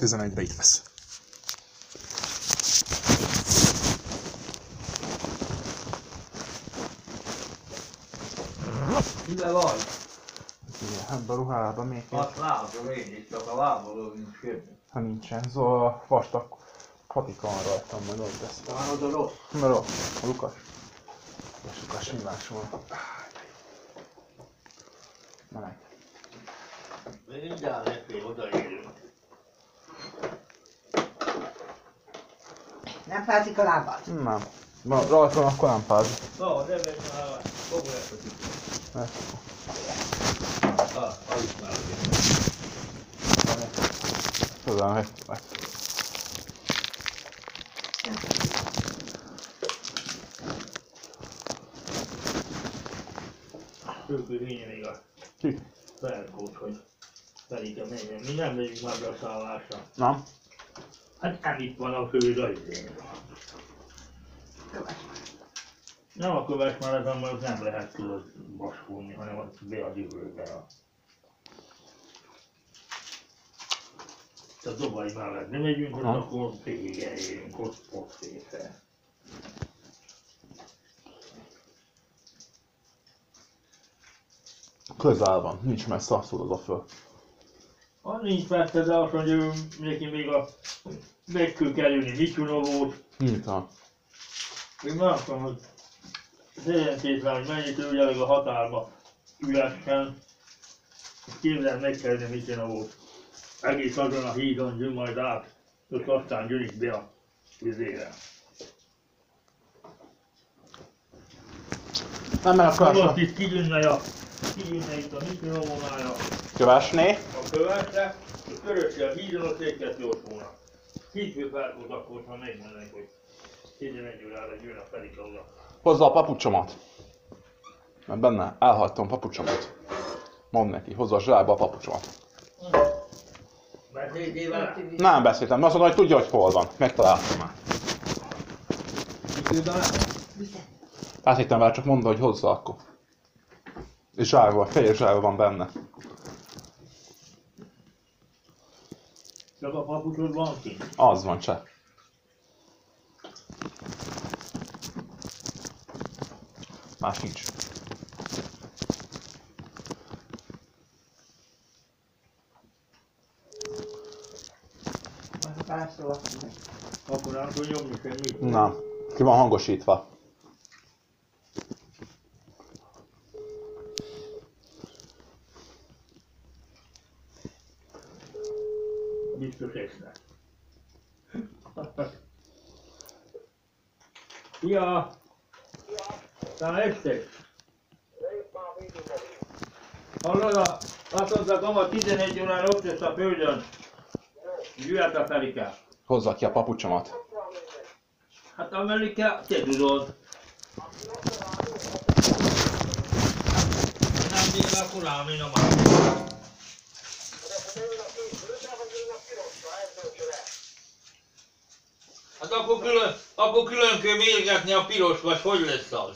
11-be itt lesz. Ide vagy? Igen, ebben a ruhában még Azt látom én is, csak a lábadon nincs képben. ha nincsen, szóval a vastag patika van rajtam, majd ott lesz. Talán az a rossz. Na rossz, a Lukas. És Lukas nyilvásul. Na meg. Mindjárt neki odaérünk. Nem fázik a lábad? Nem. Rajta akkor nem fázik. Na, de meg már fogja ezt a tükört. Az is már ugye. Tudom, hogy Főkörénye még a ki? Ferkót, hogy Ferike menjen. Mi nem megyünk már be a szállásra. Nem? Hát nem itt van a fő rajzén. Nem a köves már ezen, mert nem lehet tudod baskulni, hanem az be a dühőbe. A Dobai mellett nem megyünk, hogy akkor végig elérünk, ott fészre. Közel van, nincs messze, azt tudod a föl. Az nincs persze, de azt mondja, hogy neki még meg kell kerülni Micsunovót. Nyilván. Még már azt mondom, hogy szerencsésben, hogy mennyit üljenek a határba üresen, és képzeld meg kerülni Micsunovót. Egész azon a hídon gyűn majd át, és aztán gyűnik be a vizére. Nem, mert a Most kövesre. itt kigyűnne itt a Micsunovónája Kövesné? a kövesre, és körösre a hídon a széket gyorsulnak. Hídfő felkóz akkor, ha megmondanék, hogy 11 órára jön a Ferike oda. Hozza a papucsomat. Mert benne elhagytam papucsomat. Mondd neki, hozza a zsákba a papucsomat. Beszéltél vele? Nem beszéltem, mert azt mondta, hogy tudja, hogy hol van. Megtaláltam már. Hát hittem vele, csak mondta, hogy hozza akkor. És zsákba, fehér zsákba van benne. Csak a papucsod van kint? Az van, cseh. Más nincs. Az a párszó. Akkor nem tud nyomni semmit. Na, ki van hangosítva. Biztos esznek. Szia! Te estek? Hallod, azt mondták, ama 11 órán ott lesz a földön. Jöhet a Ferike. Hozza ki a papucsomat. Hát Amerika, te tudod. Nem bír akkor állni a már. Hát akkor külön kell mérgetni a piros, vagy hogy lesz az?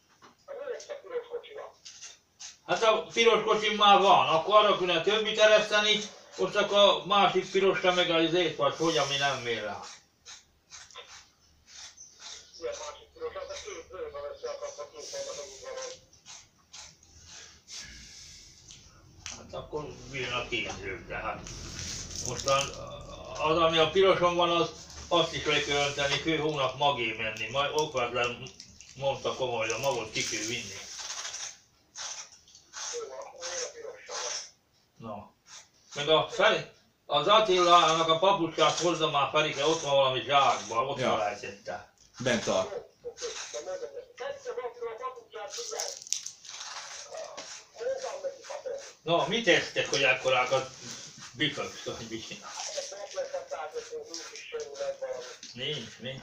Hát a piros kocsim már van, akkor arra kéne többit ereszteni, most akkor a másik pirosra meg az ét vagy hogy, ami nem mér rá. Hát akkor bírna a kézők, de hát most az ami a piroson van, azt is le kell önteni, kő hónap magé menni, majd okvetlen mondta komolyan, magot ki kell vinni. No. Meg az Attilának a papucsát hozza már Ferike, ott van valami zsákban, ott Ja. felejtette. Bent tart. No, mit tesztek, hogy ekkorákat biföksz, hogy mit csinál? Nincs, mi?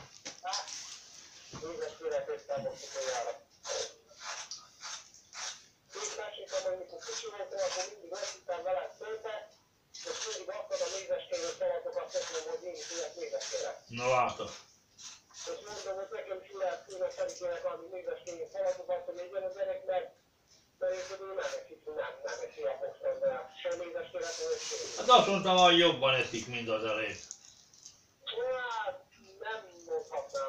Na látod. És mondom, hogy nekem is lehet főleg Ferikének adni mézeskének szalatokat, hogy még az emberek meg Hát azt mondtam, hogy jobban eszik, mint az elég. Hát nem mondhatnám.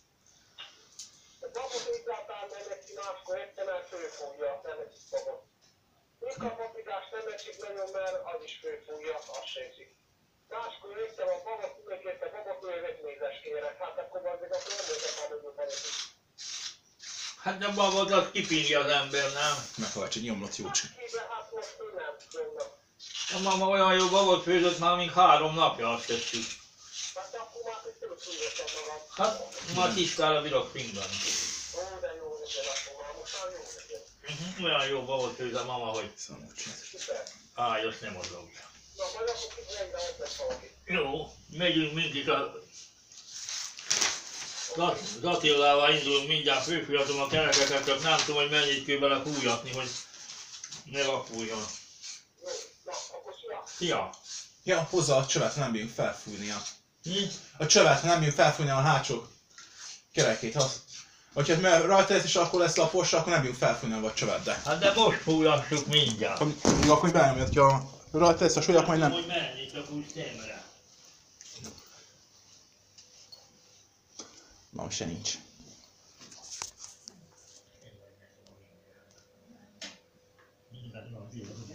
A babot egyáltalán nem eszi, máskor egyszer már fölfújja, nem eszik babot. Mikor a paprikás nem eszik nagyon, mert az is fölfújja, az se eszik. Máskor jöttem a babot, mindenképpen babot mézes kérek, hát akkor azért akkor nem voltak már nagyon eszik. Hát de babot az kipingi az ember, nem? Meghalts egy nyomlott jócsi. Hát most én nem tudom. A mama olyan jó babot főzött már, még 3 napja azt tesszük. Hát akkor már fölfújjottam magam. Hát már tisztára bírok fingani. Ó, de jó legyen, akkor már most már jó legyen. Olyan jó babot főz a mama, hogy Szamúcsi. Szuper. ágyos nem mozog. Na, majd akkor kifejezve ott lesz valaki. Jó, megyünk mindig a... Attillával indulunk, mindjárt főfújatom a kerekeket, csak nem tudom, hogy mennyit kell bele fújatni, hogy ne lapuljon. Jó, na, akkor szia. Szia! Ja, hozza a csövet, nem bírjuk felfújnia. Hm? A csövet, nem bírjuk felfújni a hátsó kerekét. Hogyha rajta lesz és akkor lesz lapos, akkor nem bírjuk felfújni a csövet, de. Hát de most fújassuk mindjárt. Akkor benyomja, hogyha rajta lesz a súly, akkor Nem nem. tudom, hogy menni, csak úgy szemre. Na, most se nincs. Minden nap jön.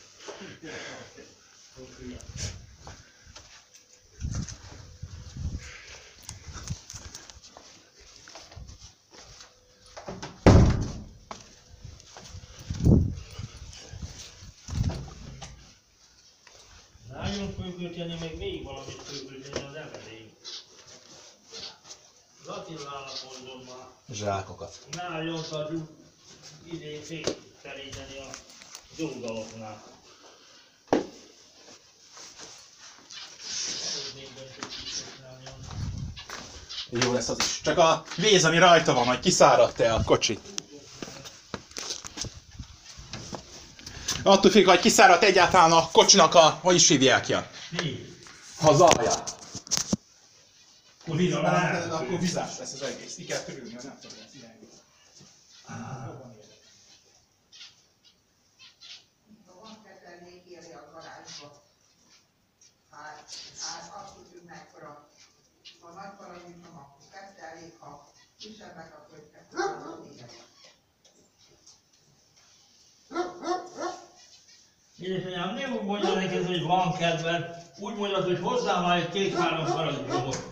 Nagyon főkölteni, meg még valamit főkölteni az emelén. Attilának mondom már. Zsákokat. Nagyon szarul idén szétszeríteni a dolgoknál. Jó lesz az is. Csak a víz, ami rajta van, hogy kiszáradt-e a kocsi. Attól függ, hogy kiszáradt egyáltalán a kocsinak a... Hogy is hívják ilyen? Mi? Az alja. Akkor vizás lesz az egész. Így kell körülni, hogy nem tudom, ez irányít. Van kezelni kéri a garázsba. Hát azt tudjuk mekkora. Ha nagy paradicsom, akkor 2 elég, ha kisebbek, akkor 2. Édesanyám, nem úgy mondja neked, hogy van kedved, úgy mondod, hogy hozzá már egy 2-3 paradicsomot.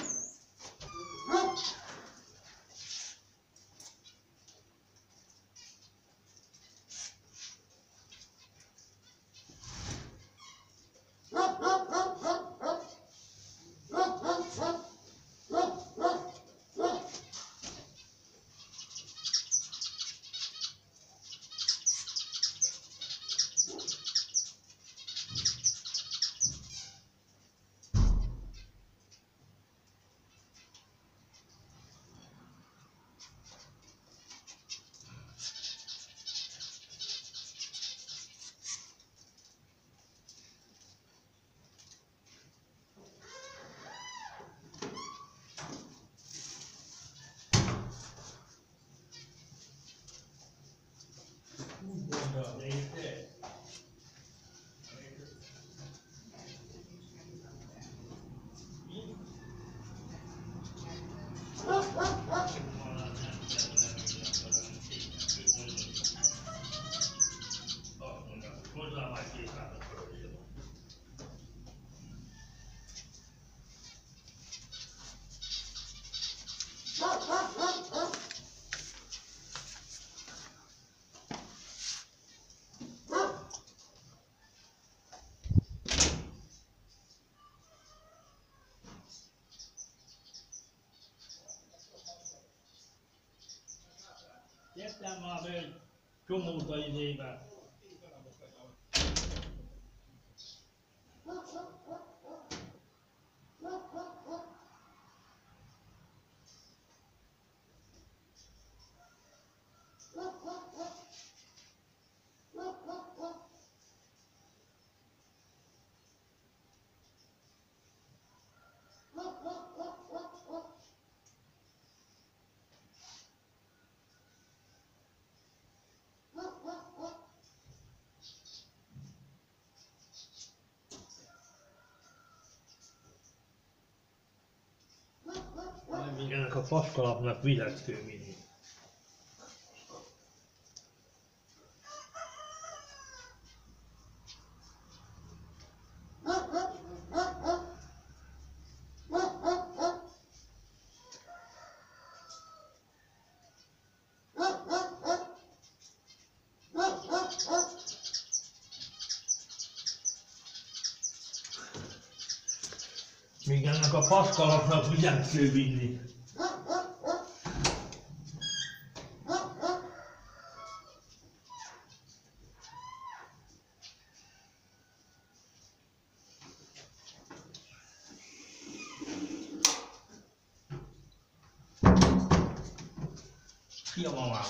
Hozzá már 2-3 paradicsomot. Jöttem már be egy csomóta idébe. Még ennek a faszkalapnak vizet kell vinni. Még ennek a faszkalapnak vizet kell vinni. Szia mamám!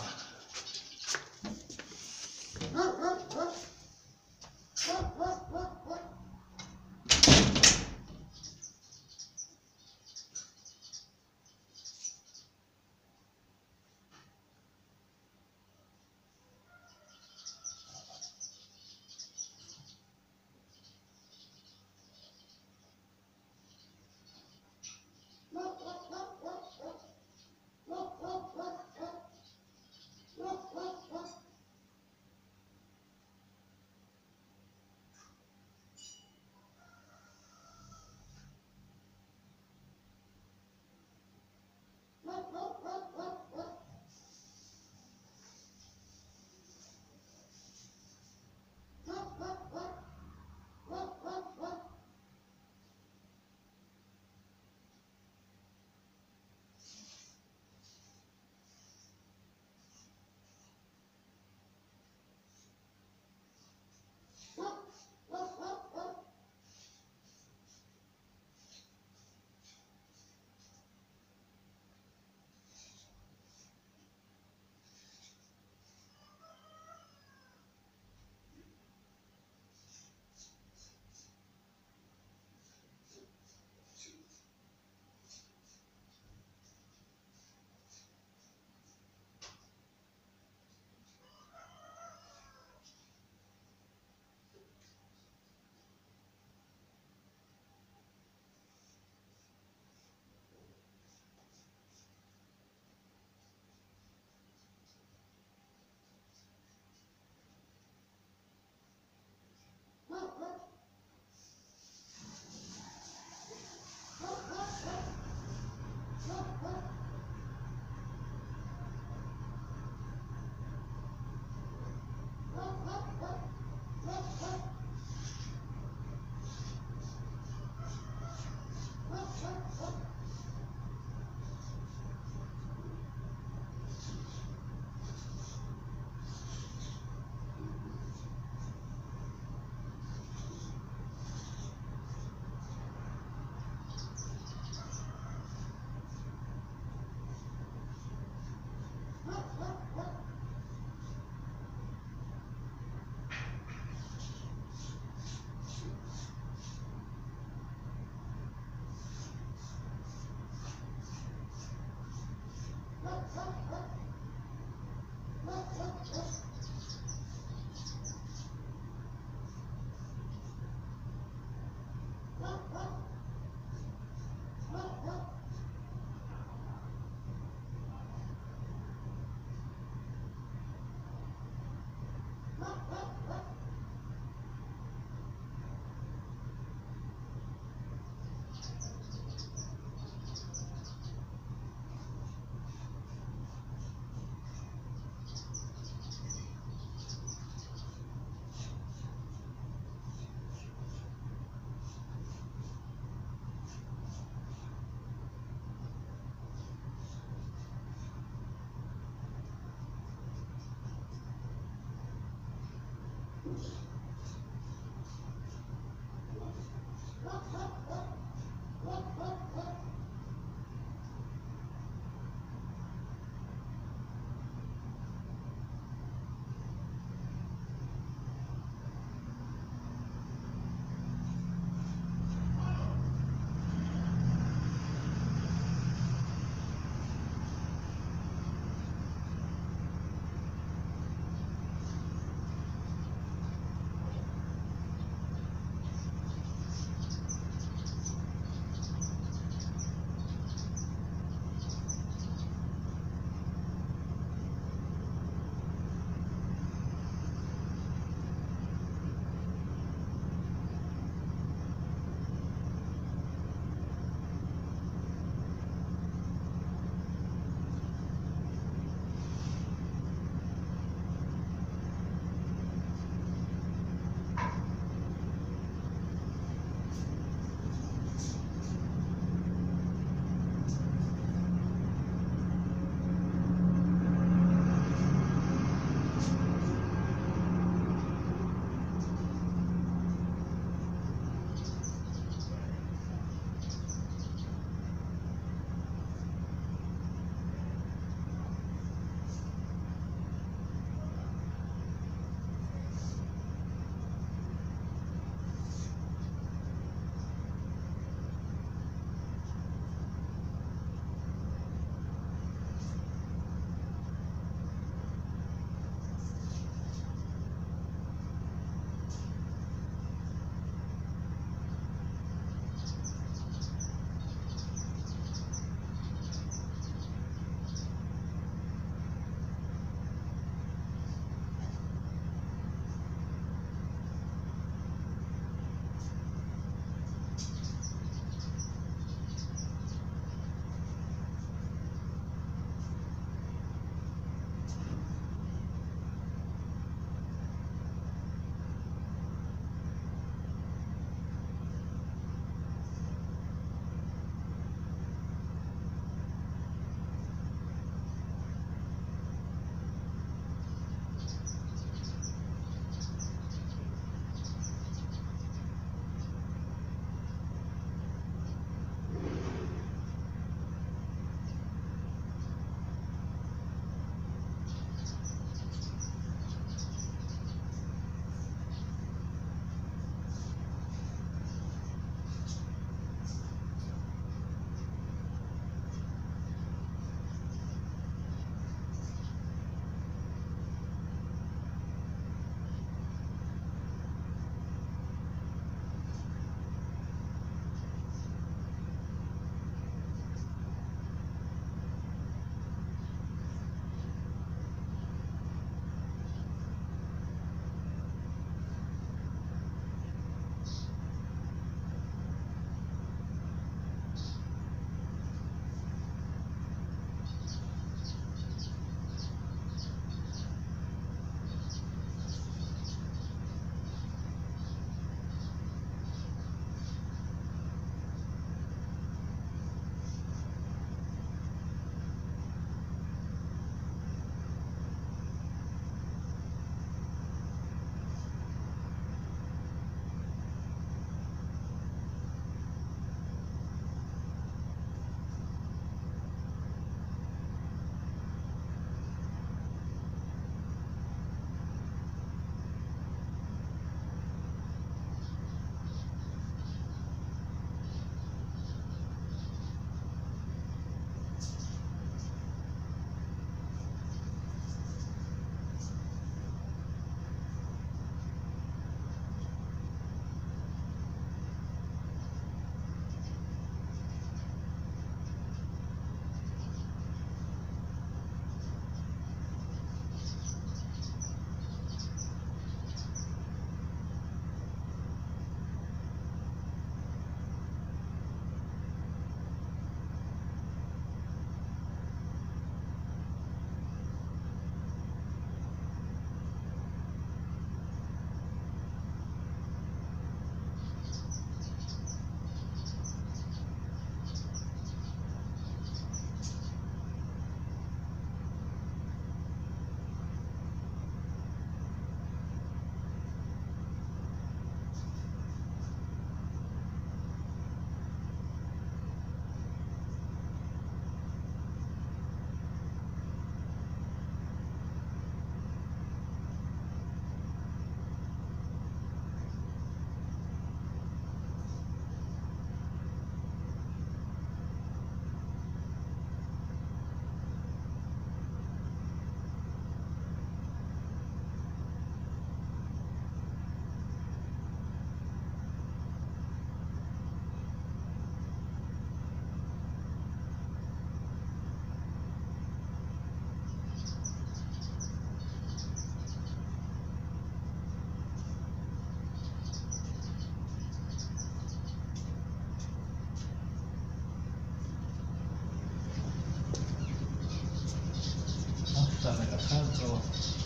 Nem tudom.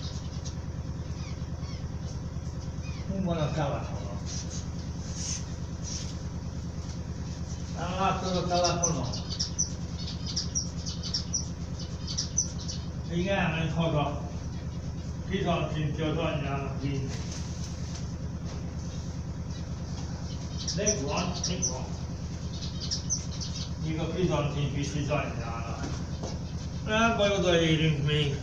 Hol van a telefonom? Nem látod a telefonom? Még elment haza. Kizantintja az anyjának vinni. Megvan. Még a Krizantint viszi az anyjának. Nem baj, odaérünk még.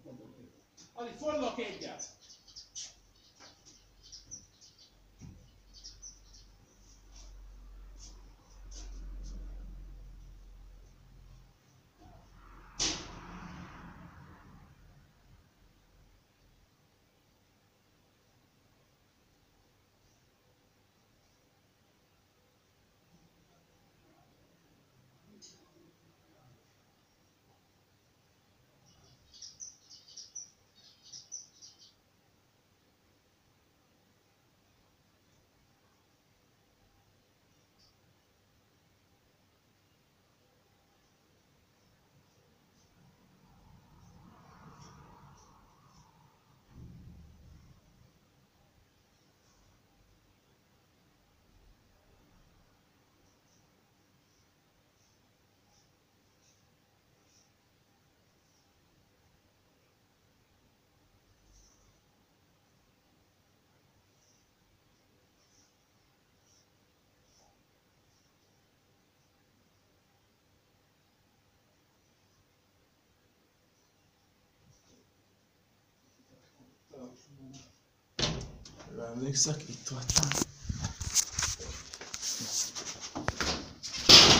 Ali, fordulok egyet! Emlékszek, itt voltam.